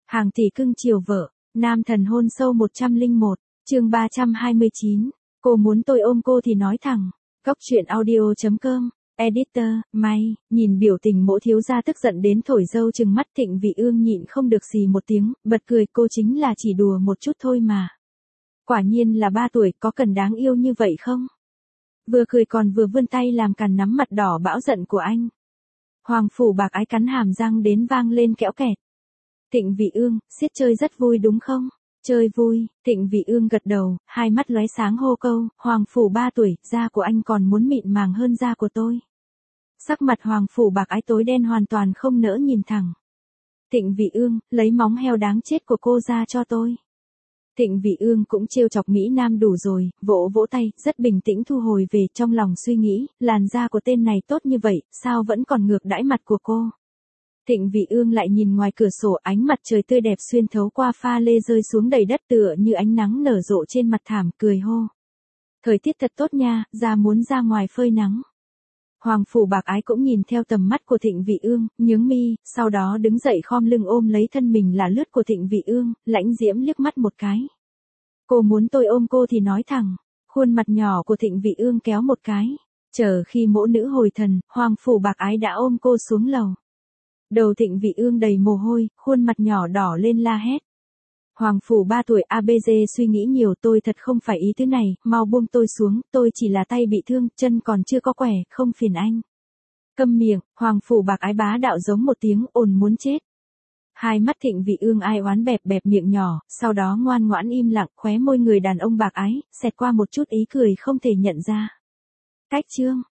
Hàng tỷ cưng chiều vợ, nam thần hôn sâu 101, chương 329. Cô muốn tôi ôm cô thì nói thẳng. Góc truyện audio.com, editor, May, nhìn biểu tình mỗ thiếu gia tức giận đến thổi dâu trừng mắt. Thịnh Vị Ương nhịn không được xì một tiếng, bật cười. Cô chính là chỉ đùa một chút thôi mà. Quả nhiên là 3 tuổi, có cần đáng yêu như vậy không? Vừa cười còn vừa vươn tay làm càn nắm mặt đỏ bão giận của anh. Hoàng Phủ Bạc Ái cắn hàm răng đến vang lên kẽo kẹt. Thịnh Vị Ương, siết chơi rất vui đúng không? Chơi vui. Thịnh Vị Ương gật đầu, hai mắt lóe sáng hô câu. Hoàng Phủ 3 tuổi, da của anh còn muốn mịn màng hơn da của tôi. Sắc mặt Hoàng Phủ Bạc Ái tối đen hoàn toàn không nỡ nhìn thẳng. Thịnh Vị Ương, lấy móng heo đáng chết của cô ra cho tôi. Thịnh Vị Ương cũng trêu chọc Mỹ Nam đủ rồi, vỗ vỗ tay, rất bình tĩnh thu hồi về. Trong lòng suy nghĩ, làn da của tên này tốt như vậy, sao vẫn còn ngược đãi mặt của cô. Thịnh Vị Ương lại nhìn ngoài cửa sổ, ánh mặt trời tươi đẹp xuyên thấu qua pha lê rơi xuống đầy đất tựa như ánh nắng nở rộ trên mặt thảm, cười hô. Thời tiết thật tốt nha, ra muốn ra ngoài phơi nắng. Hoàng Phủ Bạc Ái cũng nhìn theo tầm mắt của Thịnh Vị Ương, nhướng mi, sau đó đứng dậy khom lưng ôm lấy thân mình là lướt của Thịnh Vị Ương, lãnh diễm liếc mắt một cái. Cô muốn tôi ôm cô thì nói thẳng. Khuôn mặt nhỏ của Thịnh Vị Ương kéo một cái. Chờ khi mỗ nữ hồi thần, Hoàng Phủ Bạc Ái đã ôm cô xuống lầu. Đầu Thịnh Vị Ương đầy mồ hôi, khuôn mặt nhỏ đỏ lên la hét. Hoàng Phủ 3 tuổi ABG suy nghĩ nhiều, tôi thật không phải ý thứ này, mau buông tôi xuống, tôi chỉ là tay bị thương, chân còn chưa có khỏe, không phiền anh. Câm miệng, Hoàng Phủ Bạc Ái bá đạo giống một tiếng ồn muốn chết. Hai mắt Thịnh Vị Ương ai oán bẹp bẹp miệng nhỏ, sau đó ngoan ngoãn im lặng, khóe môi người đàn ông Bạc Ái, xẹt qua một chút ý cười không thể nhận ra. Cách chương.